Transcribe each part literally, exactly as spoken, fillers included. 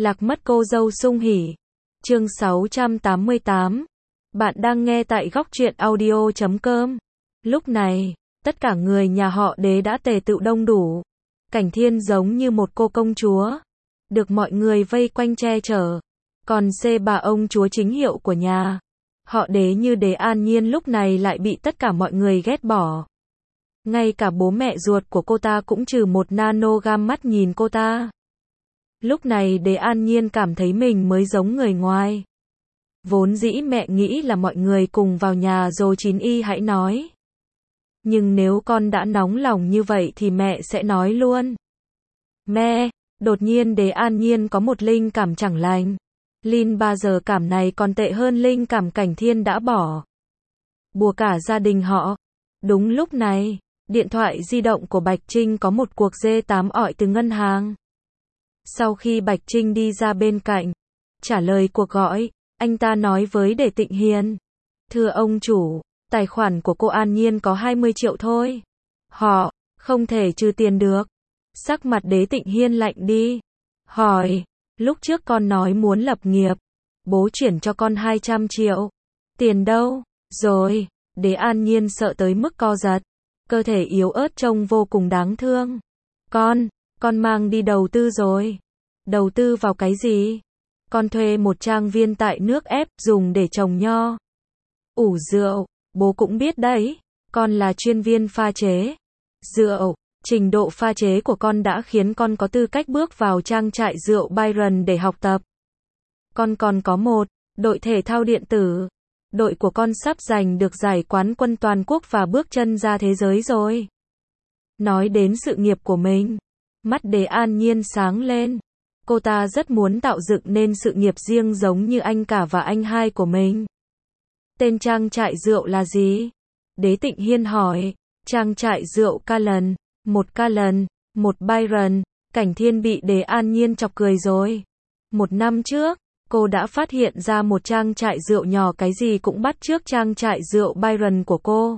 Lạc mất cô dâu Sung Hỉ. Chương sáu trăm tám mươi tám. Bạn đang nghe tại góc truyện audio chấm com. Lúc này, tất cả người nhà họ Đế đã tề tựu đông đủ. Cảnh Thiên giống như một cô công chúa, được mọi người vây quanh che chở. Còn C bà ông chúa chính hiệu của nhà họ Đế như Đế An Nhiên lúc này lại bị tất cả mọi người ghét bỏ. Ngay cả bố mẹ ruột của cô ta cũng trừ một nano gam mắt nhìn cô ta. Lúc này Đế An Nhiên cảm thấy mình mới giống người ngoài. Vốn dĩ mẹ nghĩ là mọi người cùng vào nhà rồi chín y hãy nói. Nhưng nếu con đã nóng lòng như vậy thì mẹ sẽ nói luôn. Mẹ, đột nhiên Đế An Nhiên có một linh cảm chẳng lành. Linh ba giờ cảm này còn tệ hơn linh cảm Cảnh Thiên đã bỏ bùa cả gia đình họ. Đúng lúc này, điện thoại di động của Bạch Trinh có một cuộc dê tám ọi từ ngân hàng. Sau khi Bạch Trinh đi ra bên cạnh, trả lời cuộc gọi, anh ta nói với Đế Tịnh Hiên. Thưa ông chủ, tài khoản của cô An Nhiên có hai mươi triệu thôi. Họ, không thể trừ tiền được. Sắc mặt Đế Tịnh Hiên lạnh đi. Hỏi, lúc trước con nói muốn lập nghiệp, bố chuyển cho con hai trăm triệu. Tiền đâu? Rồi, Đế An Nhiên sợ tới mức co giật. Cơ thể yếu ớt trông vô cùng đáng thương. Con, con mang đi đầu tư rồi. Đầu tư vào cái gì? Con thuê một trang viên tại nước ép dùng để trồng nho, ủ rượu. Bố cũng biết đấy, con là chuyên viên pha chế rượu. Trình độ pha chế của con đã khiến con có tư cách bước vào trang trại rượu Byron để học tập. Con còn có một đội thể thao điện tử. Đội của con sắp giành được giải quán quân toàn quốc và bước chân ra thế giới rồi. Nói đến sự nghiệp của mình, mắt Đế An Nhiên sáng lên. Cô ta rất muốn tạo dựng nên sự nghiệp riêng giống như anh cả và anh hai của mình. Tên trang trại rượu là gì? Đế Tịnh Hiên hỏi. Trang trại rượu Callen. Một Callen, một Byron. Cảnh Thiên bị Đế An Nhiên chọc cười rồi. Một năm trước, cô đã phát hiện ra một trang trại rượu nhỏ cái gì cũng bắt chước trang trại rượu Byron của cô.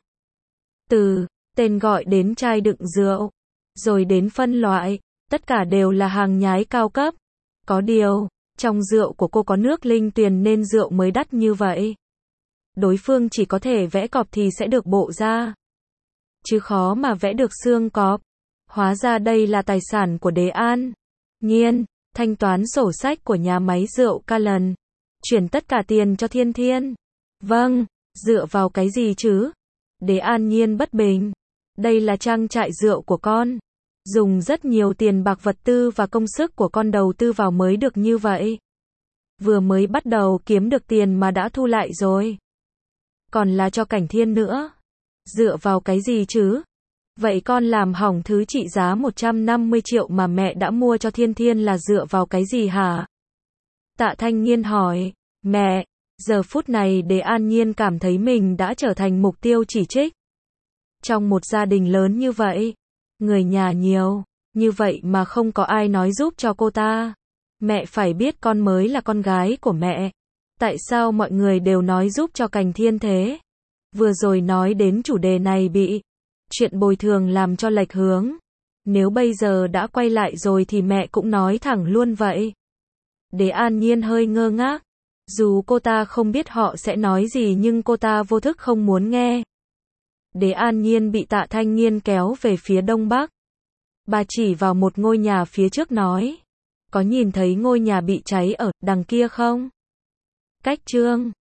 Từ tên gọi đến chai đựng rượu, rồi đến phân loại, tất cả đều là hàng nhái cao cấp. Có điều, trong rượu của cô có nước linh tuyền nên rượu mới đắt như vậy. Đối phương chỉ có thể vẽ cọp thì sẽ được bộ ra, chứ khó mà vẽ được xương cọp. Hóa ra đây là tài sản của Đế An Nhiên. Thanh toán sổ sách của nhà máy rượu Callen. Chuyển tất cả tiền cho Thiên Thiên. Vâng, dựa vào cái gì chứ? Đế An Nhiên bất bình. Đây là trang trại rượu của con. Dùng rất nhiều tiền bạc vật tư và công sức của con đầu tư vào mới được như vậy. Vừa mới bắt đầu kiếm được tiền mà đã thu lại rồi. Còn là cho Cảnh Thiên nữa. Dựa vào cái gì chứ? Vậy con làm hỏng thứ trị giá một trăm năm mươi triệu mà mẹ đã mua cho Thiên Thiên là dựa vào cái gì hả? Tạ Thanh Nhiên hỏi. Mẹ, giờ phút này Đế An Nhiên cảm thấy mình đã trở thành mục tiêu chỉ trích. Trong một gia đình lớn như vậy, người nhà nhiều, như vậy mà không có ai nói giúp cho cô ta. Mẹ phải biết con mới là con gái của mẹ. Tại sao mọi người đều nói giúp cho Cảnh Thiên thế? Vừa rồi nói đến chủ đề này bị chuyện bồi thường làm cho lệch hướng. Nếu bây giờ đã quay lại rồi thì mẹ cũng nói thẳng luôn vậy. Đế An Nhiên hơi ngơ ngác. Dù cô ta không biết họ sẽ nói gì nhưng cô ta vô thức không muốn nghe. Đế An Nhiên bị Tạ Thanh Nhiên kéo về phía đông bắc. Bà chỉ vào một ngôi nhà phía trước nói. Có nhìn thấy ngôi nhà bị cháy ở đằng kia không? Cách chương